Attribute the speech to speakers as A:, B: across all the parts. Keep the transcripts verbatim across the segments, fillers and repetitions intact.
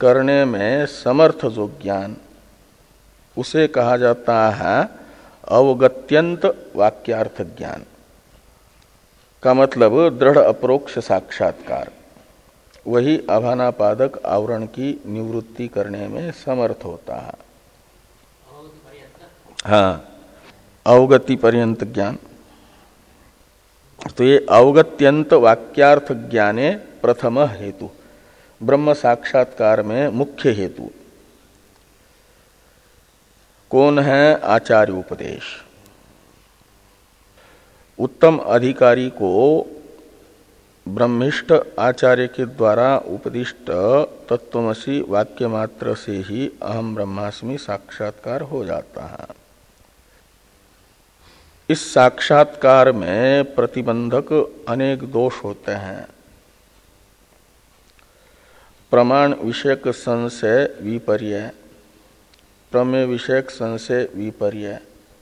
A: करने में समर्थ जो ज्ञान, उसे कहा जाता है अवगत्यंत वाक्यार्थ ज्ञान का मतलब दृढ़ अपरोक्ष साक्षात्कार। वही आभानापादक आवरण की निवृत्ति करने में समर्थ होता है। हाँ, अवगति पर्यंत ज्ञान। तो ये अवगत्यंत वाक्यार्थ ज्ञाने प्रथम हेतु, ब्रह्म साक्षात्कार में मुख्य हेतु कौन है? आचार्य उपदेश। उत्तम अधिकारी को ब्रह्मिष्ठ आचार्य के द्वारा उपदिष्ट तत्वमसि वाक्य मात्र से ही अहम ब्रह्मास्मि साक्षात्कार हो जाता है। इस साक्षात्कार में प्रतिबंधक अनेक दोष होते हैं। प्रमाण विषयक संशय विपर्य, प्रमेय विषयक संशय विपर्य,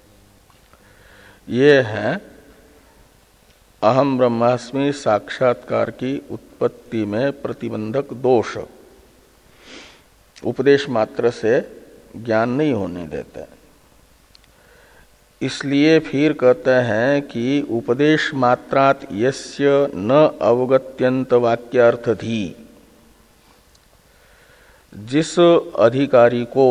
A: ये है अहम ब्रह्मास्मि साक्षात्कार की उत्पत्ति में प्रतिबंधक दोष, उपदेश मात्र से ज्ञान नहीं होने देते। इसलिए फिर कहते हैं कि उपदेश मात्रात यस्य न अवगत्यंत वाक्यार्थधि, जिस अधिकारी को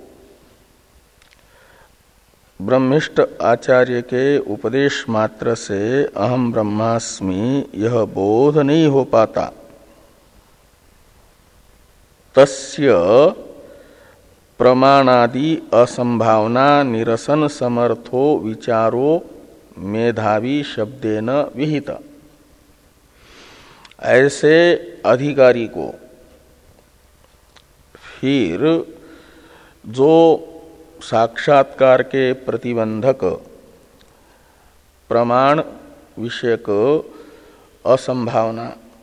A: ब्रह्मिष्ठ आचार्य के उपदेश मात्र से अहम ब्रह्मास्मि यह बोध नहीं हो पाता, तस्य प्रमाणादि असंभावना निरसन समर्थो विचारो मेधावी शब्देन विहित। ऐसे अधिकारी को फिर जो साक्षात्कार के प्रतिबंधक प्रमाण विषयक असंभावना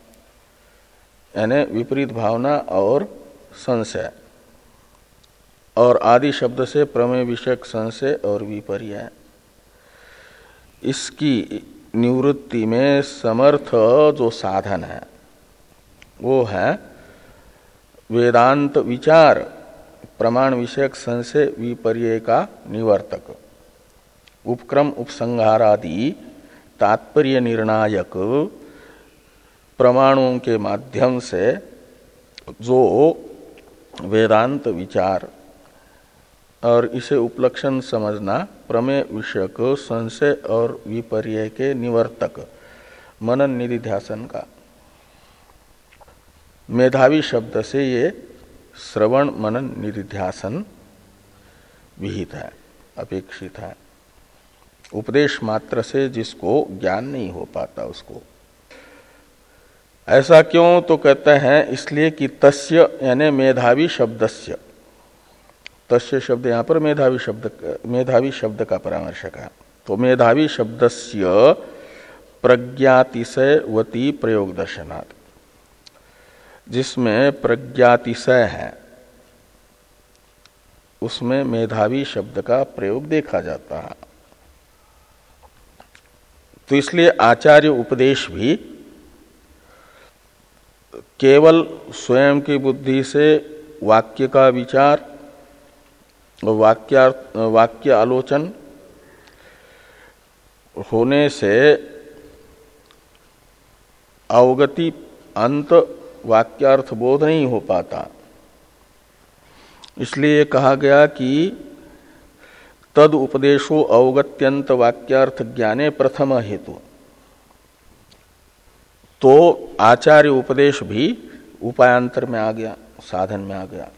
A: यानी विपरीत भावना और संशय, और आदि शब्द से प्रमेय विषयक संशय और विपर्य, इसकी निवृत्ति में समर्थ जो साधन है वो है वेदांत विचार, प्रमाण विषयक संशय विपर्य का निवर्तक, उपक्रम उपसंहारादि तात्पर्य निर्णायक प्रमाणों के माध्यम से जो वेदांत विचार और इसे उपलक्षण समझना प्रमेय विषयक संशय और विपर्य के निवर्तक मनन निधिध्यासन का। मेधावी शब्द से ये श्रवण मनन निधिध्यासन विहित है, अपेक्षित है। उपदेश मात्र से जिसको ज्ञान नहीं हो पाता उसको। ऐसा क्यों? तो कहते हैं इसलिए कि तस्य यानी मेधावी शब्दस्य, तस्य शब्द यहाँ पर मेधावी शब्द मेधावी शब्द का परामर्शक है। तो मेधावी शब्दस्य प्रज्ञातिशयवती प्रयोग दर्शनात्, जिसमें प्रज्ञातिशय है उसमें मेधावी शब्द का प्रयोग देखा जाता है। तो इसलिए आचार्य उपदेश भी केवल स्वयं की बुद्धि से वाक्य का विचार, वाक्य वाक्य आलोचन होने से अवगति अंत वाक्यार्थ बोध नहीं हो पाता। इसलिए कहा गया कि तद उपदेशो अवगत्यंत वाक्यार्थ ज्ञाने प्रथम हेतु। तो आचार्य उपदेश भी उपायांतर में आ गया, साधन में आ गया।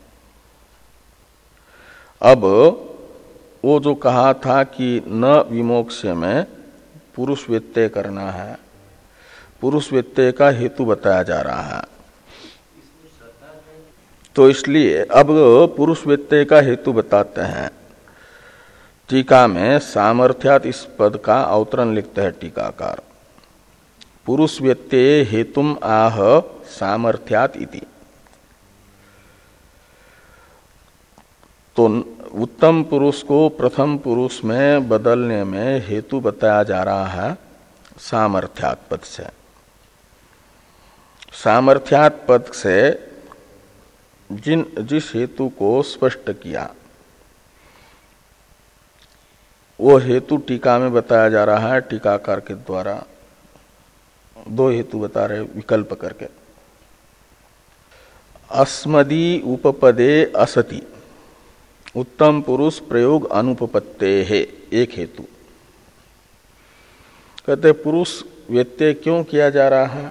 A: अब वो जो कहा था कि न विमोक्ष में पुरुष व्यत्यय करना है, पुरुष व्यत्यय का हेतु बताया जा रहा है। तो इसलिए अब पुरुष व्यत्यय का हेतु बताते हैं। टीका में सामर्थ्यात इस पद का अवतरण लिखते हैं टीकाकार। पुरुष व्यत्यय हेतुम आह सामर्थ्यात इति। तो उत्तम पुरुष को प्रथम पुरुष में बदलने में हेतु बताया जा रहा है सामर्थ्यात पद से। सामर्थ्यात पद से जिन जिस हेतु को स्पष्ट किया वो हेतु टीका में बताया जा रहा है। टीकाकार के द्वारा दो हेतु बता रहे विकल्प करके। अस्मदी उपपदे असति उत्तम पुरुष प्रयोग अनुपपत्ते है, एक हेतु। कहते पुरुष व्यत्यय क्यों किया जा रहा है?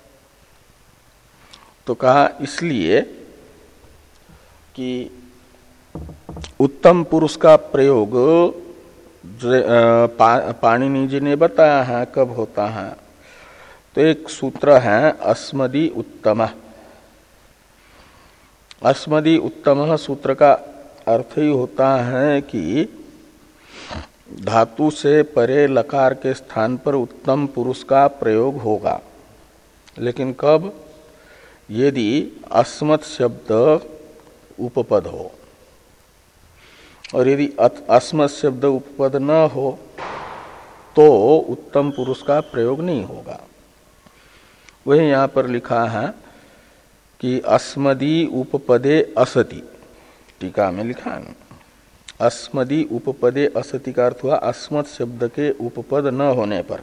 A: तो कहा इसलिए कि उत्तम पुरुष का प्रयोग पा, पाणिनि जी ने बताया है कब होता है। तो एक सूत्र है अस्मदि उत्तम। अस्मदि उत्तम सूत्र का अर्थ ही होता है कि धातु से परे लकार के स्थान पर उत्तम पुरुष का प्रयोग होगा। लेकिन कब? यदि अस्मत् शब्द उपपद हो, और यदि अस्मत् शब्द उपपद न हो तो उत्तम पुरुष का प्रयोग नहीं होगा। वही यहाँ पर लिखा है कि अस्मदी उपपदे असति, टीका में लिखा है। अस्मदी उपपदे असति का अर्थ हुआ अस्मत् शब्द के उपपद न होने पर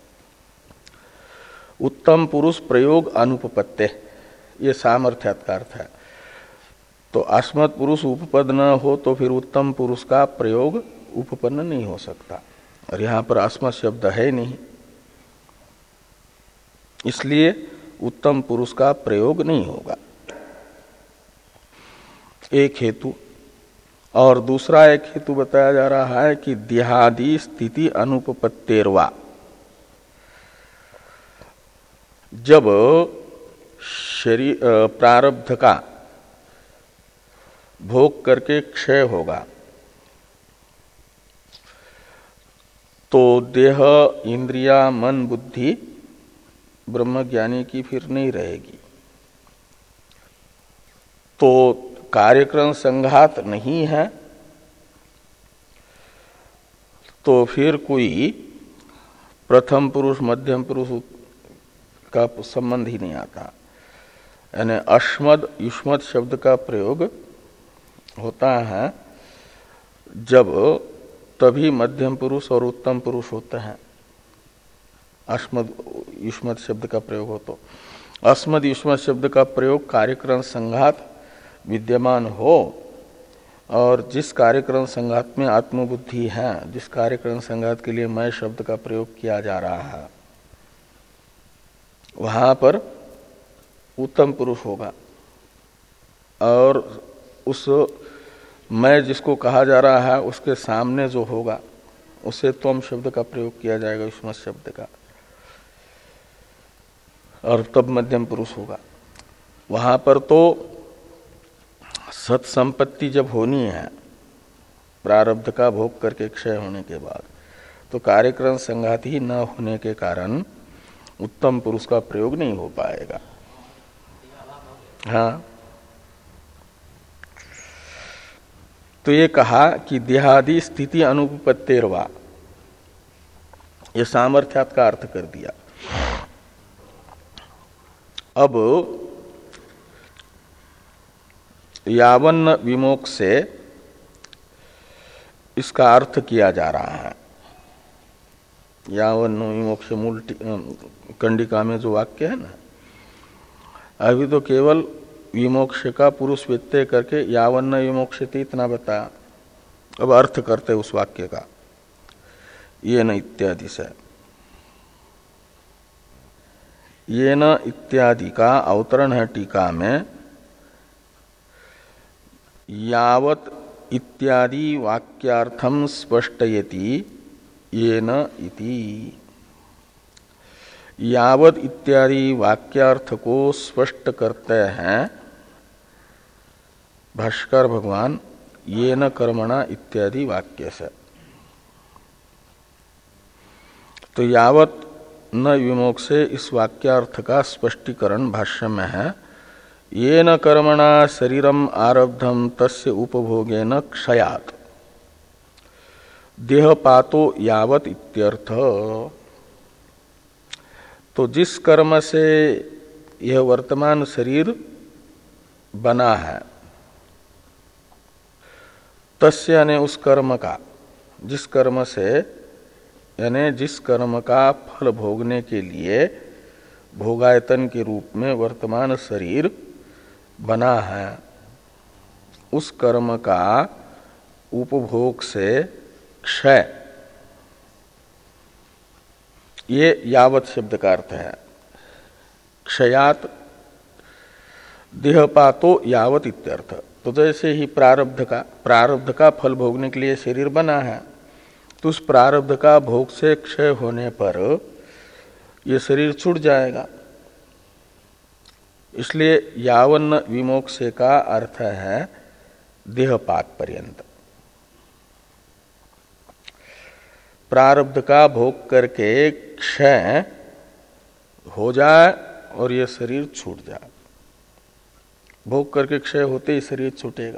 A: उत्तम पुरुष प्रयोग अनुपपत्ते, ये सामर्थ्यात् का अर्थ है। तो अस्मत् पुरुष उपपद न हो तो फिर उत्तम पुरुष का प्रयोग उपपन्न नहीं हो सकता, और यहां पर अस्मत् शब्द है नहीं, इसलिए उत्तम पुरुष का प्रयोग नहीं होगा। एक हेतु। और दूसरा एक हेतु बताया जा रहा है कि देहादि स्थिति अनुपपत्तेर्वा, जब शरीर प्रारब्ध का भोग करके क्षय होगा तो देह इंद्रिया मन बुद्धि ब्रह्मज्ञानी की फिर नहीं रहेगी। तो कार्यक्रम संघात नहीं है तो फिर कोई प्रथम पुरुष मध्यम पुरुष का संबंध ही नहीं आता। यानी अश्मद युष्मद शब्द का प्रयोग होता है जब तभी मध्यम पुरुष और उत्तम पुरुष होते हैं। अस्मद युष्मद शब्द का प्रयोग हो तो अस्मद युष्मद शब्द का प्रयोग कार्यक्रम संघात विद्यमान हो, और जिस कार्यक्रम संघात में आत्मबुद्धि है, जिस कार्यक्रम संघात के लिए मैं शब्द का प्रयोग किया जा रहा है, वहां पर उत्तम पुरुष होगा, और उस मैं जिसको कहा जा रहा है उसके सामने जो होगा उसे त्वम शब्द का प्रयोग किया जाएगा, युष्मत् शब्द का, और तब मध्यम पुरुष होगा। वहां पर तो सत्संपत्ति जब होनी है प्रारब्ध का भोग करके क्षय होने के बाद, तो कार्यक्रम संघात ही न होने के कारण उत्तम पुरुष का प्रयोग नहीं हो पाएगा। हाँ, तो ये कहा कि देहादि स्थिति अनुपपत्तेर्वा, ये सामर्थ्यात् का अर्थ कर दिया। अब यावन्न विमोक्ष से इसका अर्थ किया जा रहा है। यावन्न विमोक्ष मूल कंडिका में जो वाक्य है ना, अभी तो केवल विमोक्ष का पुरुष व्यत्यय करके यावन्न विमोक्षति इतना बताया। अब अर्थ करते उस वाक्य का, ये न इत्यादि से। ये न इत्यादि का अवतरण है टीका में, यावत इत्यादि वाक्यार्थम स्पष्टयति येन इति। यावत इत्यादि वाक्यार्थ को स्पष्ट करते हैं भाष्कर भगवान येन कर्मणा इत्यादि वाक्य से। तो यावत न विमोक्षे इस वाक्यार्थ का स्पष्टीकरण भाष्य में है। येन कर्मणा शरीरम आरब्धम तस्य उपभोगेन क्षयात् देहपातो यावत इत्यर्थ। तो जिस कर्म से यह वर्तमान शरीर बना है, तस्य यानी उस कर्म का, जिस कर्म से यानी जिस कर्म का फल भोगने के लिए भोगायतन के रूप में वर्तमान शरीर बना है, उस कर्म का उपभोग से क्षय, ये यावत शब्द का अर्थ है। क्षयात देहपातो यावत इत्यर्थ। तो जैसे ही प्रारब्ध का प्रारब्ध का फल भोगने के लिए शरीर बना है, तो उस प्रारब्ध का भोग से क्षय होने पर ये शरीर छूट जाएगा। इसलिए यावन्न विमोक्षे का अर्थ है देहपात पर्यंत। प्रारब्ध का भोग करके क्षय हो जाए और ये शरीर छूट जाए। भोग करके क्षय होते ही शरीर छूटेगा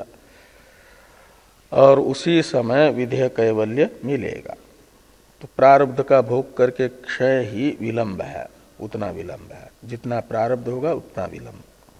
A: और उसी समय विधेय कैवल्य मिलेगा। तो प्रारब्ध का भोग करके क्षय ही विलंब है, उतना विलंब है, जितना प्रारब्ध होगा उतना विलंब।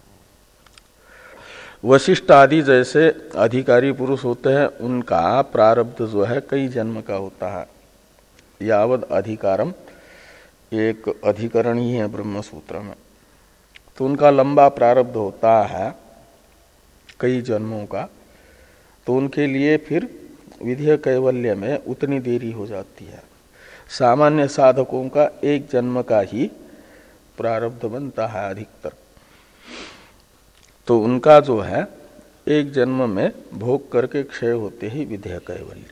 A: वशिष्ठ आदि जैसे अधिकारी पुरुष होते हैं, उनका प्रारब्ध जो है कई जन्म का होता है। यावद अधिकारम एक अधिकरण ही है ब्रह्म सूत्र में, तो उनका लंबा प्रारब्ध होता है कई जन्मों का। तो उनके लिए फिर विधेय कैवल्य में उतनी देरी हो जाती है। सामान्य साधकों का एक जन्म का ही प्रारब्ध बनता है अधिकतर, तो उनका जो है एक जन्म में भोग करके क्षय होते ही विधेय कैवल्य।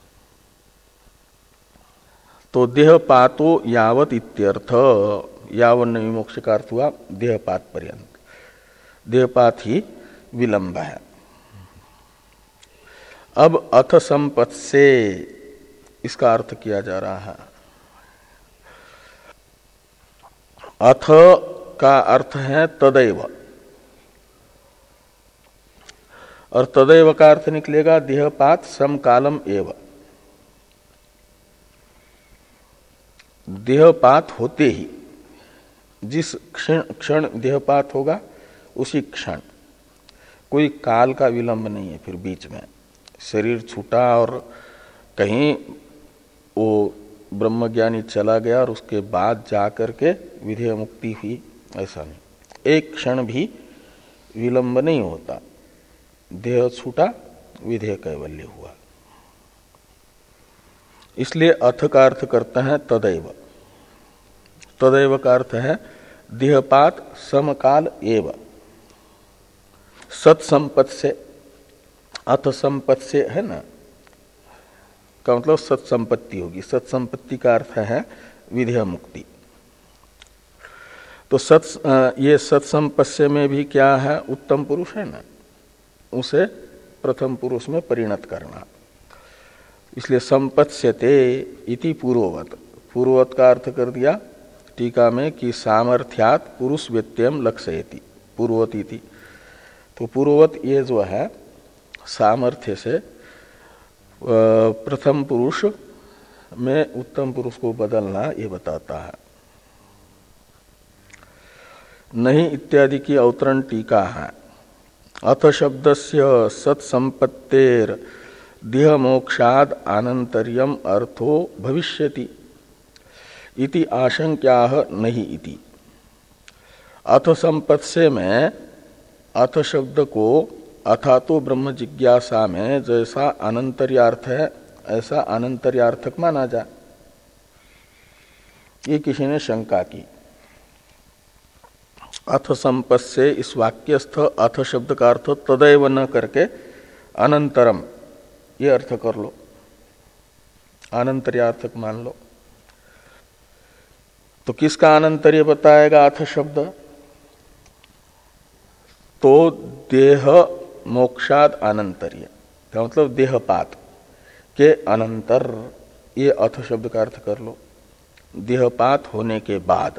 A: तो देहपातो यावत इत्यर्थ, यावन्न विमोक्ष का अर्थ हुआ देहपात पर्यंत। देहपात ही विलंब है। अब अथ संपत् से इसका अर्थ किया जा रहा है। अथ का अर्थ है तदैव, और तदैव का अर्थ निकलेगा देहपात समकालम एव। देहपात होते ही, जिस क्षण क्षण देहपात होगा उसी क्षण, कोई काल का विलंब नहीं है। फिर बीच में शरीर छूटा और कहीं वो ब्रह्मज्ञानी चला गया और उसके बाद जाकर के विधेय मुक्ति हुई, ऐसा नहीं। एक क्षण भी विलंब नहीं होता। देह छूटा, विधेय कैवल्य हुआ। इसलिए अथ का अर्थ करते हैं तदैव। तदैव का अर्थ है देहपात समकाल एव। सत्संपत् से, अथ संपत् से है ना, का मतलब सत्संपत्ति होगी। सत्संपत्ति का अर्थ है विधेय मुक्ति। तो सत ये सत्संपत्स्य में भी क्या है, उत्तम पुरुष है ना, उसे प्रथम पुरुष में परिणत करना। इसलिए संपत्स्यते इति पूर्ववत। पूर्ववत का अर्थ कर दिया टीका में कि सामर्थ्यात् पुरुष व्यत्ययम लक्षयति, पूर्ववत इति। तो पूर्ववत ये जो है सामर्थ्य से प्रथम पुरुष में उत्तम पुरुष को बदलना ये बताता है। नहीं इत्यादि की अवतरण टीका है। अथ शब्दस्य सत्संपत्तेर देह मोक्षाद आनंतर्यम अर्थो भविष्यति इति आशंक्याह नहीं इति। अथ संपत्स्य में अथ शब्द को अथा तो ब्रह्म जिज्ञासा में जैसा अनंतर्यार्थ है ऐसा अनंतर्यार्थक माना जाए, ये किसी ने शंका की। अथ संपत्स्य इस वाक्यस्थ अथ शब्द का अर्थ तदैव न करके अनंतरम ये अर्थ कर लो, अनंतर्यार्थक मान लो। तो किसका अनंतर्य बताएगा अथ शब्द? तो देह मोक्षाद अनंतर्य, का मतलब देहपात के अनंतर, ये अथ शब्द का अर्थ कर लो। देहपात होने के बाद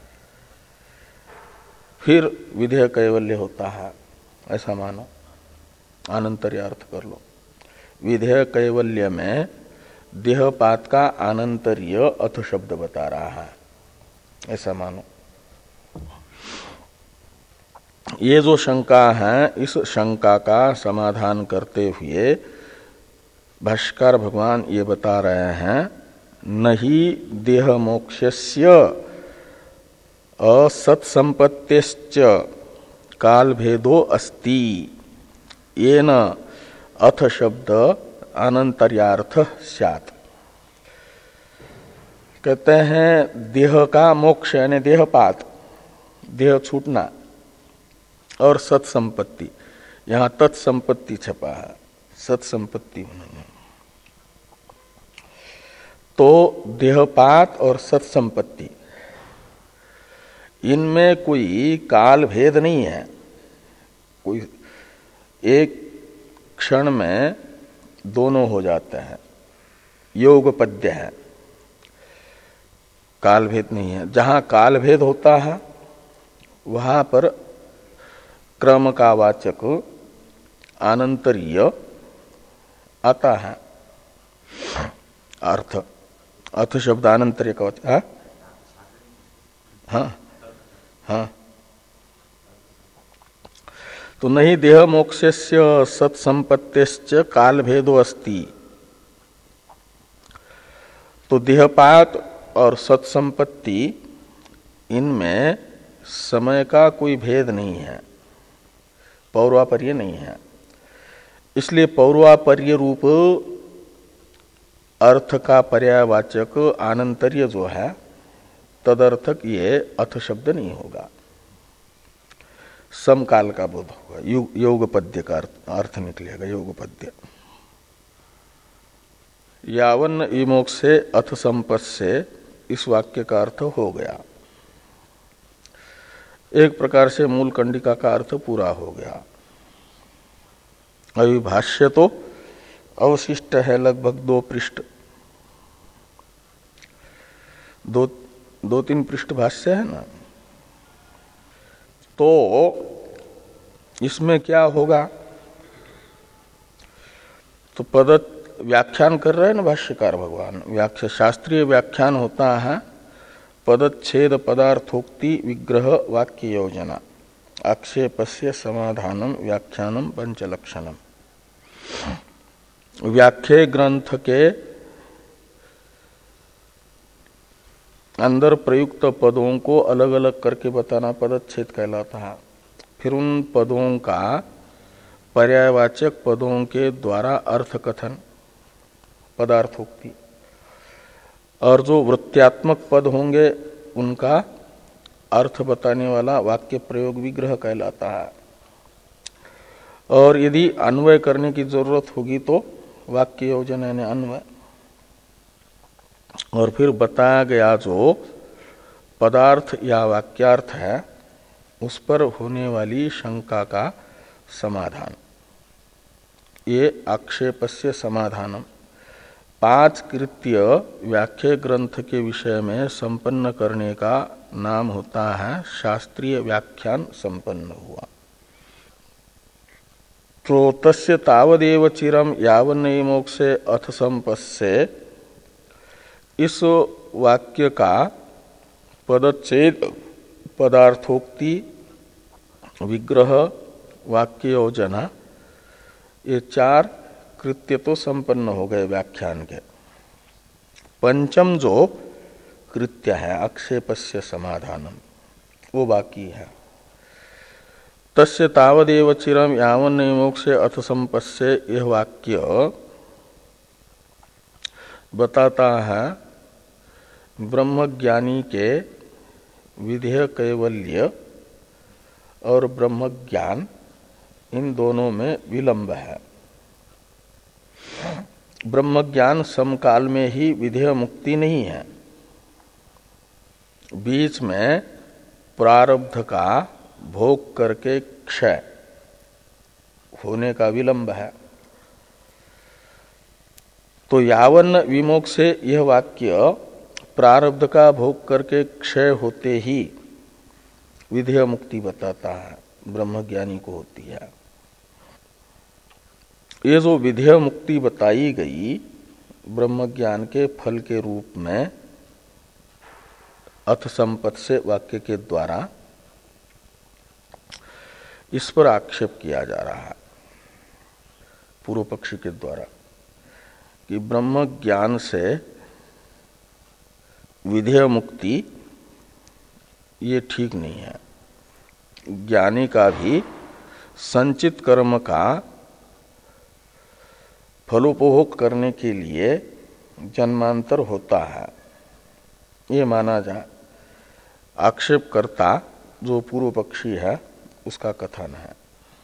A: फिर विधेय कैवल्य होता है, ऐसा मानो, अनंतर्य अर्थ कर लो। विधेय कैवल्य में देहपात का अनंतर्य अथ शब्द बता रहा है, ऐसा मानो। ये जो शंका है, इस शंका का समाधान करते हुए भाष्यकार भगवान ये बता रहे हैं, नहीं देह मोक्षस्य असत्संपत्तिश्च काल भेदो अस्ति येन अथ शब्द अनंतर्यार्थ स्यात्। कहते हैं देह का मोक्ष यानी देहपात, देह छूटना, और सत्संपत्ति, यहां तत्संपत्ति छपा है, सत्संपत्ति नहीं है। तो देहपात और सत्संपत्ति, इनमें कोई काल भेद नहीं है। कोई एक क्षण में दोनों हो जाते हैं, योगपद्य है, काल भेद नहीं है। जहां काल भेद होता है वहां पर क्रम का वाचक अनंतरीय आता है अर्थ। अर्थ शब्द अनंतरीय का वाचक है। हाँ हाँ, तो नहीं देह मोक्षस्य सत्संपत्तिश्च काल भेदो अस्ति। तो देहपात और सत्संपत्ति, इनमें समय का कोई भेद नहीं है, पौर्वापर्य नहीं है। इसलिए पौर्वापर्य रूप अर्थ का पर्यायवाचक आनंतर्य जो है, तदर्थक ये अथ शब्द नहीं होगा, समकाल का बोध होगा, युग योगपद्य का अर्थ निकलेगा, योगपद्य। यावन विमोक्ष से अथ संपत् से इस वाक्य का अर्थ हो गया। एक प्रकार से मूल कंडिका का अर्थ पूरा हो गया। अभी भाष्य तो अवशिष्ट है लगभग दो पृष्ठ, दो दो तीन पृष्ठ भाष्य है ना। तो इसमें क्या होगा, तो पद व्याख्यान कर रहे हैं ना भाष्यकार भगवान। व्याख्या शास्त्रीय व्याख्यान होता है पदच्छेद पदार्थोक्ति विग्रह वाक्य योजना आक्षेपस्य समाधानम व्याख्यानम पंचलक्षणम। व्याख्या ग्रंथ के अंदर प्रयुक्त पदों को अलग अलग करके बताना पदच्छेद कहलाता है। फिर उन पदों का पर्यायवाचक पदों के द्वारा अर्थ कथन, पदार्थोक्ति, और जो वृत्त्यात्मक पद होंगे उनका अर्थ बताने वाला वाक्य प्रयोग विग्रह कहलाता है। और यदि अन्वय करने की जरूरत होगी तो वाक्य योजन यानी अन्वय। और फिर बताया गया जो पदार्थ या वाक्यार्थ है उस पर होने वाली शंका का समाधान, ये आक्षेपस्य समाधानम। पांच कृत्य व्याख्या ग्रंथ के विषय में संपन्न करने का नाम होता है शास्त्रीय व्याख्यान संपन्न हुआ। तो तस्य तावदेव चिरम यावन्नई मोक्षे अथ संपस्से, इस वाक्य का पदच्छेद पदार्थोक्ति विग्रह वाक्य योजना, ये चार कृत्य तो संपन्न हो गए व्याख्यान के। पंचम जो कृत्य है आक्षेपस्य समाधानम, वो बाकी है। तस्य तावदेव चिरम यावन्नई मोक्षे अथ संपस्से, यह वाक्य बताता है ब्रह्मज्ञानी के विधेय कैवल्य और ब्रह्मज्ञान, इन दोनों में विलंब है। ब्रह्मज्ञान समकाल में ही विधेय मुक्ति नहीं है, बीच में प्रारब्ध का भोग करके क्षय होने का विलंब है। तो यावन विमोक्ष से यह वाक्य प्रारब्ध का भोग करके क्षय होते ही विधेय मुक्ति बताता है, ब्रह्मज्ञानी को होती है। ये जो विधेय मुक्ति बताई गई ब्रह्मज्ञान के फल के रूप में अथ संपत् से वाक्य के द्वारा, इस पर आक्षेप किया जा रहा है पूर्व पक्षी के द्वारा कि ब्रह्म ज्ञान से विधेय मुक्ति ये ठीक नहीं है। ज्ञानी का भी संचित कर्म का फलोपभोग करने के लिए जन्मांतर होता है, ये माना जाए। आक्षेपकर्ता जो पूर्व पक्षी है उसका कथन है।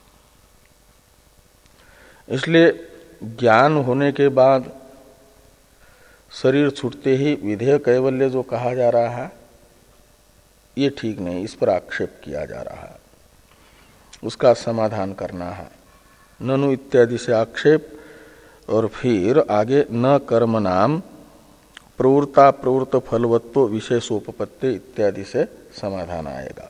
A: इसलिए ज्ञान होने के बाद शरीर छूटते ही विधेय कैवल्य जो कहा जा रहा है ये ठीक नहीं, इस पर आक्षेप किया जा रहा है, उसका समाधान करना है। ननु इत्यादि से आक्षेप और फिर आगे न कर्म नाम प्रवृत्ता प्रवृत्त फलवत्व विशेषोपपत्ति इत्यादि से समाधान आएगा।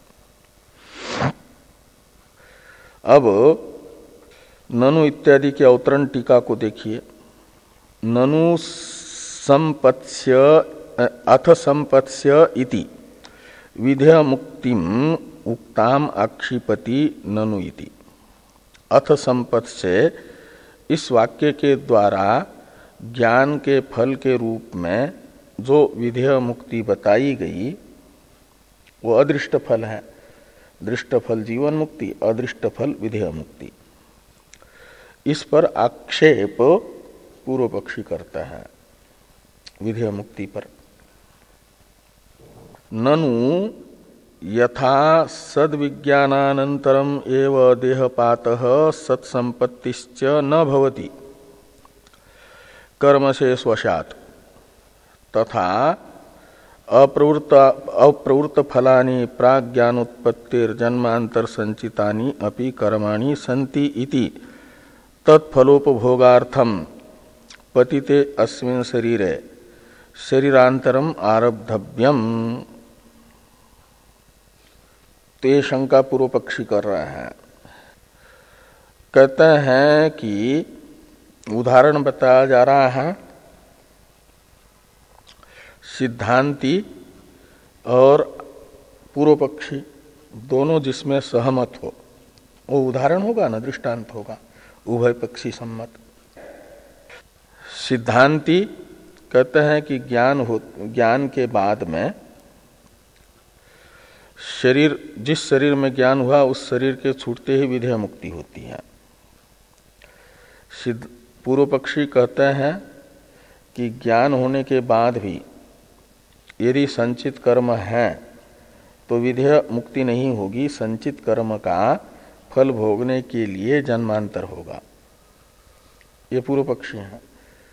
A: अब ननु इत्यादि के अवतरण टीका को देखिए। ननु संपत्स्य अथ संपत्स्य इति विधेय मुक्तिम उक्ताम आक्षिपति ननु इति। अथ संपत् से इस वाक्य के द्वारा ज्ञान के फल के रूप में जो विधेय मुक्ति बताई गई वो अदृष्ट फल है। दृष्ट फल जीवन मुक्ति, अदृष्ट फल विधेय मुक्ति। इस पर आक्षेप पूर्व पक्षी करता है विधेय मुक्ति पर। ननु यथा सद्विज्ञानानन्तरम एव देहपातः सत्संपत्तिश्च न भवति कर्मशेषवशात् तथा अप्रवृत्त अप्रवृत्त फलानि प्राज्ञानोत्पत्तिर्जन्मांतर संचितानि अपि कर्माणि सन्ति इति तत्फलोपभोगार्थम पतिते अस्मिन् शरीरे शरीरांतरम आरब्धव्यम। तो ये शंका पूर्व पक्षी कर रहा है। कहते हैं कि उदाहरण बताया जा रहा है सिद्धांती और पूर्व पक्षी दोनों जिसमें सहमत हो वो उदाहरण होगा ना, दृष्टांत होगा, उभय पक्षी सम्मत। सिद्धांती कहते हैं कि ज्ञान हो ज्ञान के बाद में शरीर जिस शरीर में ज्ञान हुआ उस शरीर के छूटते ही विधेय मुक्ति होती है। सिद्ध पूर्व पक्षी कहते हैं कि ज्ञान होने के बाद भी यदि संचित कर्म है तो विधेय मुक्ति नहीं होगी, संचित कर्म का फल भोगने के लिए जन्मांतर होगा। ये पूर्व पक्षी है।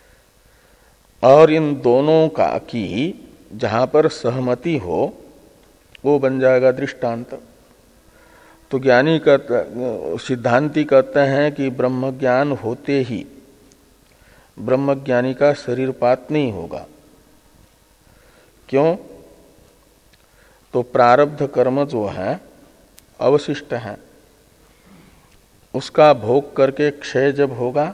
A: और इन दोनों का की जहां पर सहमति हो वो बन जाएगा दृष्टांत। तो ज्ञानी कहते सिद्धांती कहते हैं कि ब्रह्म ज्ञान होते ही ब्रह्मज्ञानी का शरीरपात नहीं होगा। क्यों? तो प्रारब्ध कर्म जो है अवशिष्ट है, उसका भोग करके क्षय जब होगा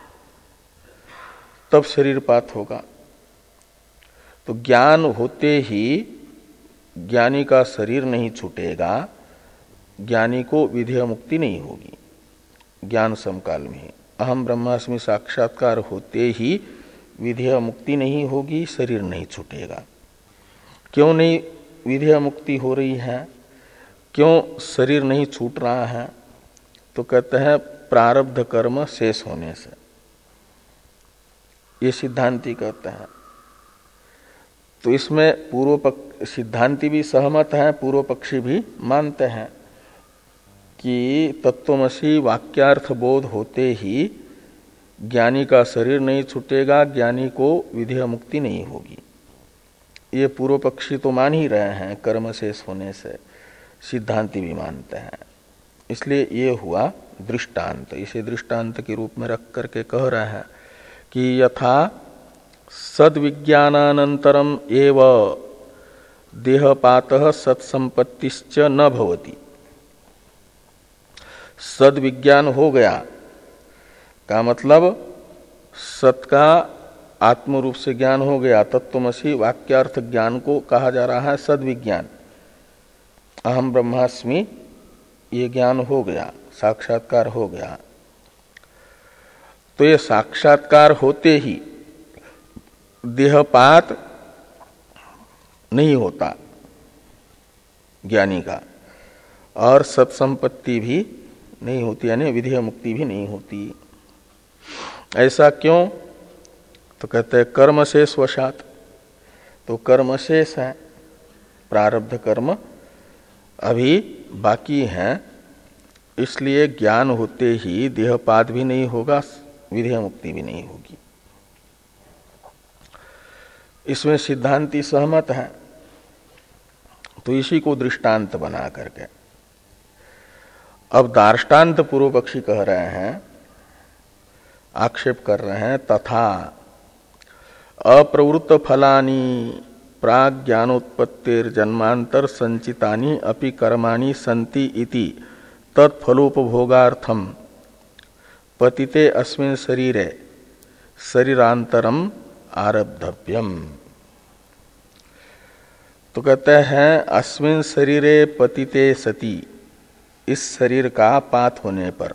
A: तब शरीरपात होगा। तो ज्ञान होते ही ज्ञानी का शरीर नहीं छूटेगा, ज्ञानी को विधेय मुक्ति नहीं होगी। ज्ञान समकाल में अहम ब्रह्मास्मि साक्षात्कार होते ही विधेय मुक्ति नहीं होगी, शरीर नहीं छूटेगा। क्यों नहीं विधेय मुक्ति हो रही है, क्यों शरीर नहीं छूट रहा है? तो कहते हैं प्रारब्ध कर्म शेष होने से। ये सिद्धांती कहते हैं। तो इसमें पूर्व पक्ष सिद्धांती भी सहमत है, पूर्व पक्षी भी मानते हैं कि तत्वमसि वाक्यार्थ बोध होते ही ज्ञानी का शरीर नहीं छूटेगा, ज्ञानी को विधेय मुक्ति नहीं होगी। ये पूर्व पक्षी तो मान ही रहे हैं कर्म शेष होने से, सिद्धांती भी मानते हैं। इसलिए ये हुआ दृष्टांत। इसे दृष्टांत के रूप में रख करके कह रहा है कि यथा सद्विज्ञानानंतरम एव देहपातः सत्संपत्तिश्च न भवति। सद्विज्ञान हो गया का मतलब सत का आत्म रूप से ज्ञान हो गया, तत्वमसि वाक्यार्थ ज्ञान को कहा जा रहा है सद्विज्ञान। अहम ब्रह्मास्मि ये ज्ञान हो गया, साक्षात्कार हो गया, तो ये साक्षात्कार होते ही देहपात नहीं होता ज्ञानी का, और सत्संपत्ति भी नहीं होती, यानी विधेय मुक्ति भी नहीं होती। ऐसा क्यों? तो कहते हैं कर्म शेष वशात। तो कर्म शेष है, प्रारब्ध कर्म अभी बाकी हैं, इसलिए ज्ञान होते ही देहपात भी नहीं होगा, विधेय मुक्ति भी नहीं होगी। इसमें सिद्धांती सहमत है। तो इसी को दृष्टांत बना करके अब दार्ष्टान्त पूर्व पक्षी कह रहे हैं, आक्षेप कर रहे हैं, तथा अप्रवृत्त फलानि प्राग ज्ञानोत्पत्तिर जन्मांतर संचितानि अपि कर्माणि सन्ति इति तत्फलोपभोगार्थम पतिते अस्मिन् शरीरे शरीरांतरम आरब्धव्यम। तो कहते हैं अस्मिन् शरीरे पतिते सति, इस शरीर का पात होने पर,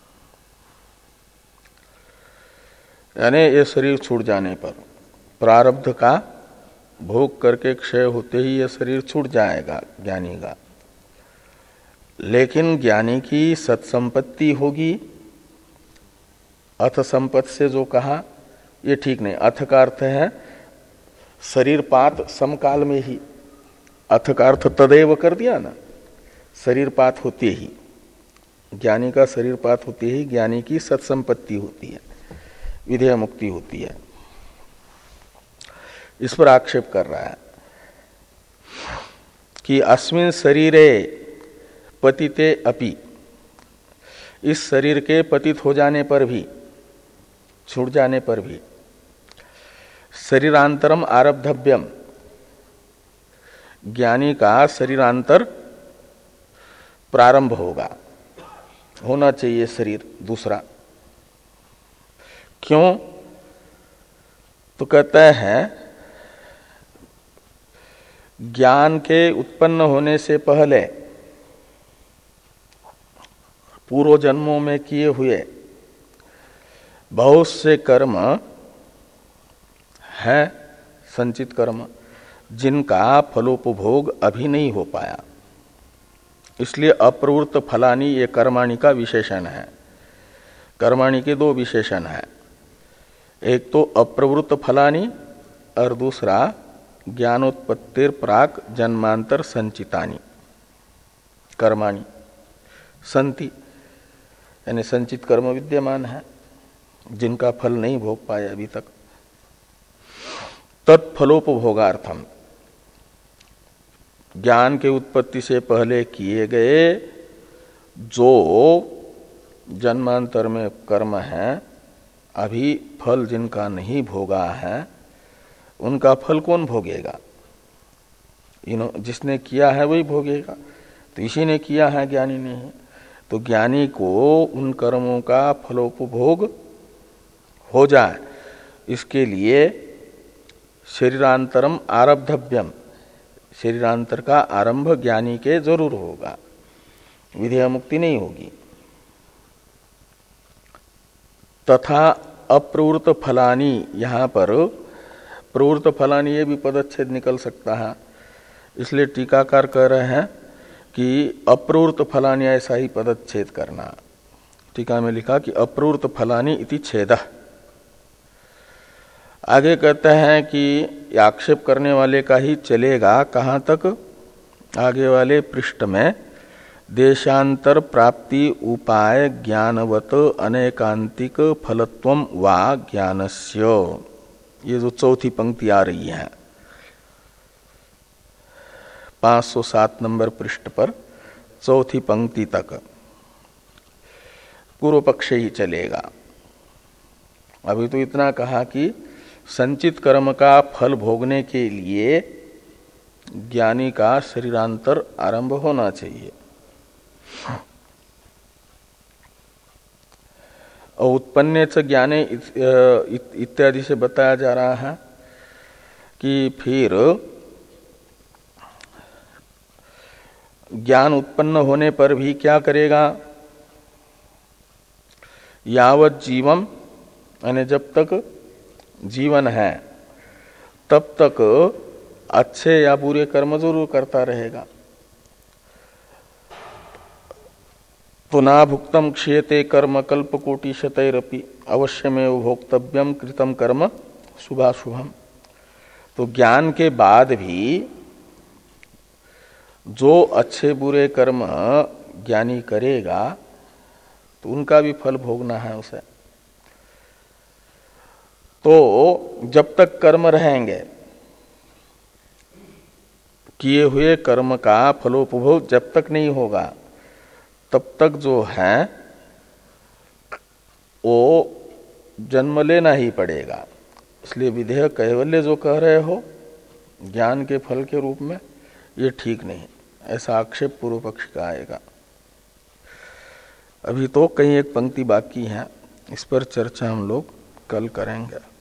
A: यानी ये शरीर छूट जाने पर, प्रारब्ध का भोग करके क्षय होते ही यह शरीर छूट जाएगा ज्ञानी का। लेकिन ज्ञानी की सत्संपत्ति होगी। अथ संपत्ति से जो कहा ये ठीक नहीं। अथ का अर्थ है शरीर पात समकाल में ही, अथ का अर्थ तदेव कर दिया ना, शरीर पात होते ही, ज्ञानी का शरीर पात होते ही ज्ञानी की सत्संपत्ति होती है, विधेय मुक्ति होती है। इस पर आक्षेप कर रहा है कि अस्मिन् शरीरे पतिते अपि, इस शरीर के पतित हो जाने पर भी, छूट जाने पर भी, शरीरांतरम आरब्धव्यम, ज्ञानी का शरीरांतर प्रारंभ होगा, होना चाहिए शरीर दूसरा। क्यों? तो कहते हैं ज्ञान के उत्पन्न होने से पहले पूर्व जन्मों में किए हुए बहुत से कर्म हैं, संचित कर्म, जिनका फलोपभोग अभी नहीं हो पाया। इसलिए अप्रवृत्त फलानि ये कर्माणि का विशेषण है। कर्माणि के दो विशेषण हैं, एक तो अप्रवृत्त फलानि और दूसरा ज्ञानोत्पत्तिर प्राक जन्मांतर संचितानि कर्माणि संति, यानी संचित कर्म विद्यमान है जिनका फल नहीं भोग पाए अभी तक। तत्फलोपभोगार्थम, ज्ञान के उत्पत्ति से पहले किए गए जो जन्मांतर में कर्म है, अभी फल जिनका नहीं भोगा है, उनका फल कौन भोगेगा? इनो जिसने किया है वही भोगेगा। तो इसी ने किया है, ज्ञानी ने ही। तो ज्ञानी को उन कर्मों का फलोपभोग हो जाए, इसके लिए शरीरांतरम आरब्धव्यम, शरीरांतर का आरंभ ज्ञानी के जरूर होगा, विधेय मुक्ति नहीं होगी। तथा अप्रवृत्त फलानि, यहां पर प्रवृत्त फलानि ये भी पदच्छेद निकल सकता है, इसलिए टीकाकार कह रहे हैं कि अप्रवृत्त फलानि ऐसा ही पदच्छेद करना। टीका में लिखा कि अप्रवृत्त फलानि इति छेदः। आगे कहते हैं कि आक्षेप करने वाले का ही चलेगा, कहाँ तक? आगे वाले पृष्ठ में देशांतर प्राप्ति उपाय ज्ञानवत अनेकांतिक फलत्वम वा ज्ञानस्य, ये जो चौथी पंक्ति आ रही है पांच सौ सात नंबर पृष्ठ पर, चौथी पंक्ति तक पूर्व पक्ष ही चलेगा। अभी तो इतना कहा कि संचित कर्म का फल भोगने के लिए ज्ञानी का शरीरांतर आरंभ होना चाहिए। और उत्पन्ने च ज्ञाने इत्यादि से बताया जा रहा है कि फिर ज्ञान उत्पन्न होने पर भी क्या करेगा? यावत जीवम, यानी जब तक जीवन है तब तक अच्छे या बुरे कर्म जरूर करता रहेगा। तो ना भुक्तम क्षीयते कर्म कल्प कोटि शतैरपि अवश्यमेव भोक्तव्यम कृतम कर्म शुभाशुभम। तो ज्ञान के बाद भी जो अच्छे बुरे कर्म ज्ञानी करेगा तो उनका भी फल भोगना है उसे। तो जब तक कर्म रहेंगे, किए हुए कर्म का फलोपभोग जब तक नहीं होगा तब तक जो है वो जन्म लेना ही पड़ेगा। इसलिए विधेय कैवल्य जो कह रहे हो ज्ञान के फल के रूप में, ये ठीक नहीं, ऐसा आक्षेप पूर्व पक्ष का आएगा। अभी तो कई एक पंक्ति बाकी है, इस पर चर्चा हम लोग कल करेंगे।